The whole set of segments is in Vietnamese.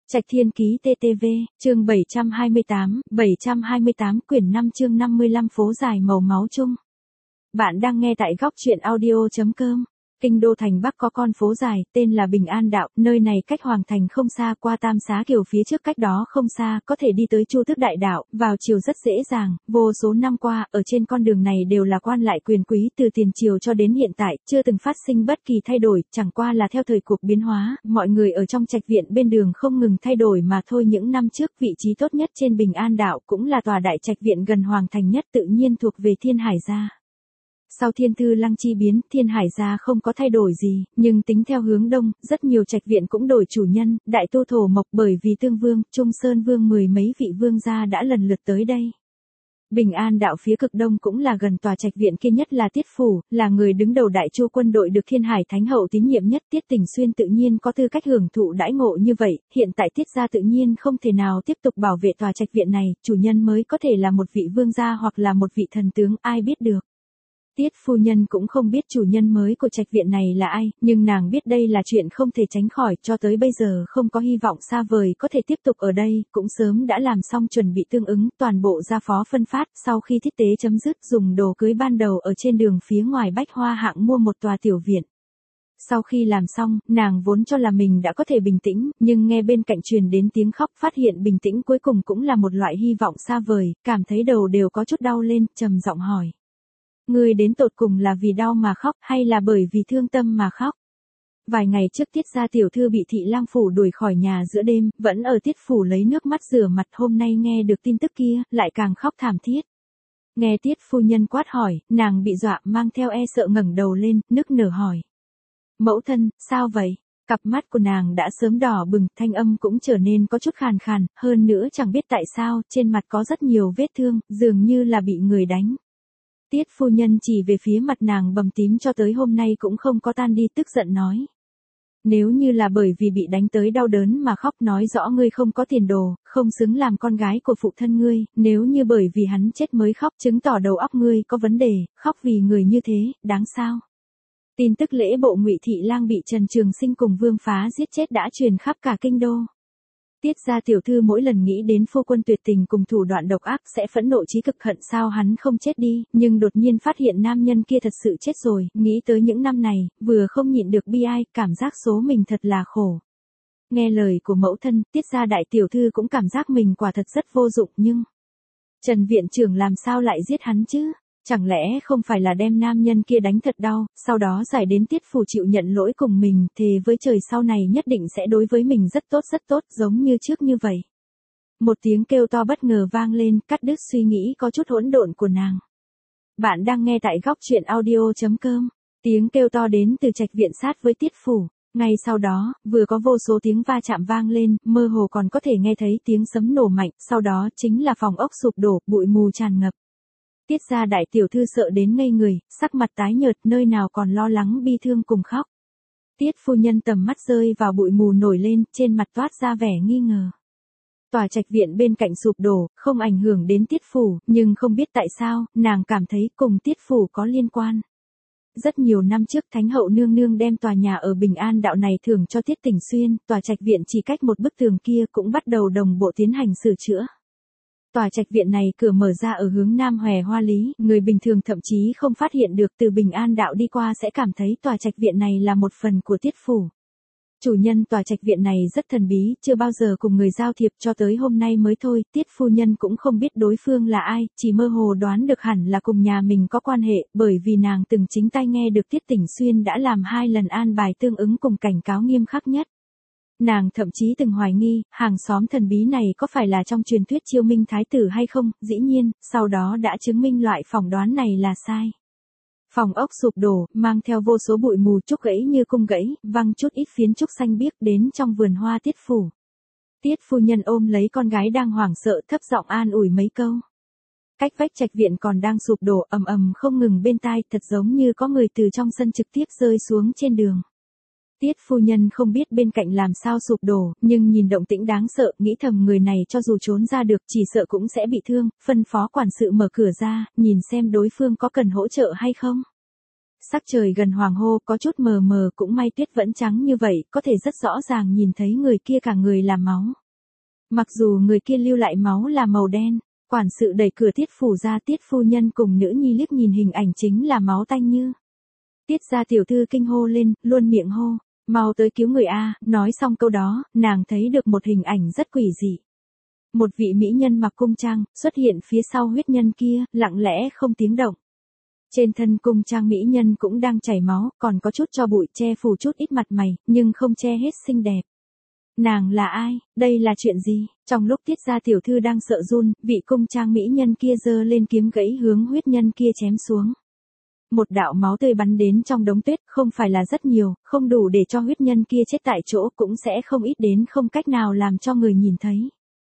Trạch Thiên Ký TTV, chương 728 quyển 5 chương 55 phố dài màu máu chung. Bạn đang nghe tại góc truyện audio.com. Kinh đô thành Bắc có con phố dài, tên là Bình An Đạo, nơi này cách Hoàng Thành không xa, qua Tam Xá Kiều phía trước cách đó không xa, có thể đi tới Chu Tước Đại Đạo, vào chiều rất dễ dàng, vô số năm qua, ở trên con đường này đều là quan lại quyền quý từ tiền triều cho đến hiện tại, chưa từng phát sinh bất kỳ thay đổi, chẳng qua là theo thời cuộc biến hóa, mọi người ở trong trạch viện bên đường không ngừng thay đổi mà thôi. Những năm trước, vị trí tốt nhất trên Bình An Đạo cũng là tòa đại trạch viện gần Hoàng Thành nhất, tự nhiên thuộc về Thiên Hải gia. Sau Thiên Thư Lăng chi biến, Thiên Hải gia không có thay đổi gì, nhưng tính theo hướng đông, rất nhiều trạch viện cũng đổi chủ nhân, Đại Tu Thổ Mộc bởi vì Tương Vương, Trung Sơn Vương mười mấy vị vương gia đã lần lượt tới đây. Bình An Đạo phía cực đông cũng là gần tòa trạch viện kia nhất là Tiết Phủ, là người đứng đầu Đại Chu quân đội được Thiên Hải Thánh hậu tín nhiệm nhất. Tiết Tình Xuyên tự nhiên có tư cách hưởng thụ đãi ngộ như vậy, hiện tại Tiết gia tự nhiên không thể nào tiếp tục bảo vệ tòa trạch viện này, chủ nhân mới có thể là một vị vương gia hoặc là một vị thần tướng, ai biết được. Tiết phu nhân cũng không biết chủ nhân mới của trạch viện này là ai, nhưng nàng biết đây là chuyện không thể tránh khỏi, cho tới bây giờ không có hy vọng xa vời có thể tiếp tục ở đây, cũng sớm đã làm xong chuẩn bị tương ứng, toàn bộ gia phó phân phát, sau khi thiết tế chấm dứt dùng đồ cưới ban đầu ở trên đường phía ngoài Bách Hoa hạng mua một tòa tiểu viện. Sau khi làm xong, nàng vốn cho là mình đã có thể bình tĩnh, nhưng nghe bên cạnh truyền đến tiếng khóc, phát hiện bình tĩnh cuối cùng cũng là một loại hy vọng xa vời, cảm thấy đầu đều có chút đau lên, trầm giọng hỏi. Ngươi đến tột cùng là vì đau mà khóc hay là bởi vì thương tâm mà khóc? Vài ngày trước Tiết gia tiểu thư bị Thị Lang phủ đuổi khỏi nhà giữa đêm, vẫn ở Tiết phủ lấy nước mắt rửa mặt, hôm nay nghe được tin tức kia, lại càng khóc thảm thiết. Nghe Tiết phu nhân quát hỏi, nàng bị dọa mang theo e sợ ngẩng đầu lên, nức nở hỏi. Mẫu thân, sao vậy? Cặp mắt của nàng đã sớm đỏ bừng, thanh âm cũng trở nên có chút khàn khàn, hơn nữa chẳng biết tại sao, trên mặt có rất nhiều vết thương, dường như là bị người đánh. Tiết phu nhân chỉ về phía mặt nàng bầm tím cho tới hôm nay cũng không có tan đi, tức giận nói. Nếu như là bởi vì bị đánh tới đau đớn mà khóc, nói rõ ngươi không có tiền đồ, không xứng làm con gái của phụ thân ngươi, nếu như bởi vì hắn chết mới khóc, chứng tỏ đầu óc ngươi có vấn đề, khóc vì người như thế, đáng sao? Tin tức lễ bộ Ngụy Thị Lang bị Trần Trường Sinh cùng Vương Phá giết chết đã truyền khắp cả kinh đô. Tiết gia tiểu thư mỗi lần nghĩ đến phu quân tuyệt tình cùng thủ đoạn độc ác sẽ phẫn nộ chí cực, hận sao hắn không chết đi, nhưng đột nhiên phát hiện nam nhân kia thật sự chết rồi, nghĩ tới những năm này, vừa không nhịn được bi ai, cảm giác số mình thật là khổ. Nghe lời của mẫu thân, Tiết gia đại tiểu thư cũng cảm giác mình quả thật rất vô dụng, nhưng Trần viện trưởng làm sao lại giết hắn chứ? Chẳng lẽ không phải là đem nam nhân kia đánh thật đau, sau đó giải đến Tiết phủ chịu nhận lỗi cùng mình, thề với trời sau này nhất định sẽ đối với mình rất tốt, giống như trước như vậy. Một tiếng kêu to bất ngờ vang lên, cắt đứt suy nghĩ có chút hỗn độn của nàng. Bạn đang nghe tại góc truyện audio.com. Tiếng kêu to đến từ trạch viện sát với Tiết phủ. Ngay sau đó, vừa có vô số tiếng va chạm vang lên, mơ hồ còn có thể nghe thấy tiếng sấm nổ mạnh, sau đó chính là phòng ốc sụp đổ, bụi mù tràn ngập. Tiết gia đại tiểu thư sợ đến ngây người, sắc mặt tái nhợt, nơi nào còn lo lắng bi thương cùng khóc. Tiết phu nhân tầm mắt rơi vào bụi mù nổi lên, trên mặt toát ra vẻ nghi ngờ. Tòa trạch viện bên cạnh sụp đổ, không ảnh hưởng đến Tiết phủ, nhưng không biết tại sao, nàng cảm thấy cùng Tiết phủ có liên quan. Rất nhiều năm trước Thánh hậu nương nương đem tòa nhà ở Bình An Đạo này thưởng cho Tiết Tình Xuyên, tòa trạch viện chỉ cách một bức tường kia cũng bắt đầu đồng bộ tiến hành sửa chữa. Tòa trạch viện này cửa mở ra ở hướng Nam Hòe Hoa Lý, người bình thường thậm chí không phát hiện được, từ Bình An Đạo đi qua sẽ cảm thấy tòa trạch viện này là một phần của Tiết phủ. Chủ nhân tòa trạch viện này rất thần bí, chưa bao giờ cùng người giao thiệp, cho tới hôm nay mới thôi, Tiết phu nhân cũng không biết đối phương là ai, chỉ mơ hồ đoán được hẳn là cùng nhà mình có quan hệ, bởi vì nàng từng chính tay nghe được Tiết Tình Xuyên đã làm 2 lần an bài tương ứng cùng cảnh cáo nghiêm khắc nhất. Nàng thậm chí từng hoài nghi, hàng xóm thần bí này có phải là trong truyền thuyết Chiêu Minh Thái tử hay không, dĩ nhiên, sau đó đã chứng minh loại phỏng đoán này là sai. Phòng ốc sụp đổ, mang theo vô số bụi mù, trúc gãy như cung gãy, văng chút ít phiến trúc xanh biếc đến trong vườn hoa Tiết phủ. Tiết phu nhân ôm lấy con gái đang hoảng sợ, thấp giọng an ủi mấy câu. Cách vách trạch viện còn đang sụp đổ ầm ầm không ngừng bên tai, thật giống như có người từ trong sân trực tiếp rơi xuống trên đường. Tiết phu nhân không biết bên cạnh làm sao sụp đổ, nhưng nhìn động tĩnh đáng sợ, nghĩ thầm người này cho dù trốn ra được chỉ sợ cũng sẽ bị thương, phân phó quản sự mở cửa ra, nhìn xem đối phương có cần hỗ trợ hay không. Sắc trời gần hoàng hô, có chút mờ mờ, cũng may tuyết vẫn trắng như vậy, có thể rất rõ ràng nhìn thấy người kia cả người là máu. Mặc dù người kia lưu lại máu là màu đen, quản sự đẩy cửa Tiết phủ ra, Tiết phu nhân cùng nữ nhi liếc nhìn hình ảnh chính là máu tanh như. Tiết gia tiểu thư kinh hô lên, luôn miệng hô, mau tới cứu người a, nói xong câu đó, nàng thấy được một hình ảnh rất quỷ dị. Một vị mỹ nhân mặc cung trang, xuất hiện phía sau huyết nhân kia, lặng lẽ không tiếng động. Trên thân cung trang mỹ nhân cũng đang chảy máu, còn có chút tro bụi che phủ chút ít mặt mày, nhưng không che hết xinh đẹp. Nàng là ai, đây là chuyện gì? Trong lúc Tiết gia tiểu thư đang sợ run, vị cung trang mỹ nhân kia giơ lên kiếm gãy hướng huyết nhân kia chém xuống. Một đạo máu tươi bắn đến trong đống tuyết, không phải là rất nhiều, không đủ để cho huyết nhân kia chết tại chỗ, cũng sẽ không ít đến không cách nào làm cho người nhìn thấy.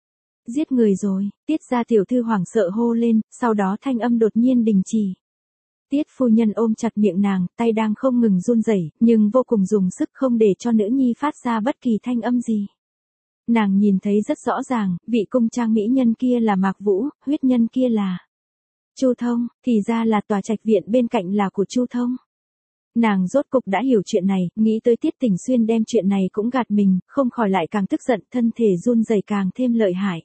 Giết người rồi, Tiết gia tiểu thư hoảng sợ hô lên, sau đó thanh âm đột nhiên đình chỉ. Tiết phu nhân ôm chặt miệng nàng, tay đang không ngừng run rẩy, nhưng vô cùng dùng sức không để cho nữ nhi phát ra bất kỳ thanh âm gì. Nàng nhìn thấy rất rõ ràng, vị cung trang mỹ nhân kia là Mạc Vũ, huyết nhân kia là Chu Thông, thì ra là tòa trạch viện bên cạnh là của Chu Thông. Nàng rốt cục đã hiểu chuyện này, nghĩ tới Tiết Tỉnh Xuyên đem chuyện này cũng gạt mình, không khỏi lại càng tức giận, thân thể run rẩy càng thêm lợi hại.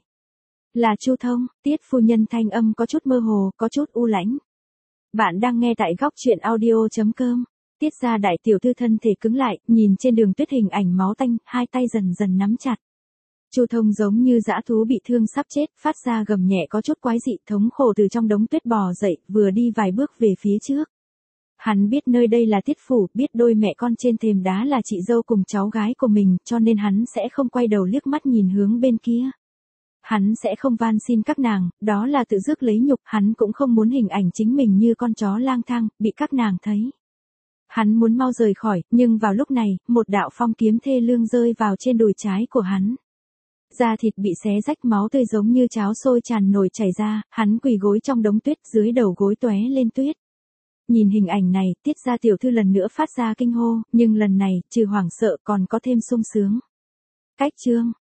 Là Chu Thông, Tiết phu nhân thanh âm có chút mơ hồ, có chút u lãnh. Bạn đang nghe tại góc truyện audio.com. Tiết gia đại tiểu thư thân thể cứng lại, nhìn trên đường tuyết hình ảnh máu tanh, hai tay dần dần nắm chặt. Chu Thông giống như dã thú bị thương sắp chết, phát ra gầm nhẹ có chút quái dị, thống khổ từ trong đống tuyết bò dậy, vừa đi vài bước về phía trước. Hắn biết nơi đây là Tiết phủ, biết đôi mẹ con trên thềm đá là chị dâu cùng cháu gái của mình, cho nên hắn sẽ không quay đầu liếc mắt nhìn hướng bên kia. Hắn sẽ không van xin các nàng, đó là tự rước lấy nhục, hắn cũng không muốn hình ảnh chính mình như con chó lang thang, bị các nàng thấy. Hắn muốn mau rời khỏi, nhưng vào lúc này, một đạo phong kiếm thê lương rơi vào trên đùi trái của hắn. Da thịt bị xé rách, máu tươi giống như cháo sôi tràn nổi chảy ra, hắn quỳ gối trong đống tuyết, dưới đầu gối tóe lên tuyết. Nhìn hình ảnh này, Tiết gia tiểu thư lần nữa phát ra kinh hô, nhưng lần này, trừ hoảng sợ còn có thêm sung sướng. Cách chương